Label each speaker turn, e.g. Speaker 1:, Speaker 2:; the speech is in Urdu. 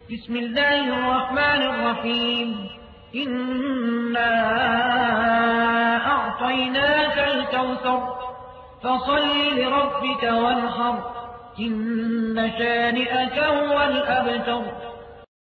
Speaker 1: بسم الله الرحمن الرحيم إنا أعطيناك الكوثر فصل لربك وانحر إن شانئك هو الأبتر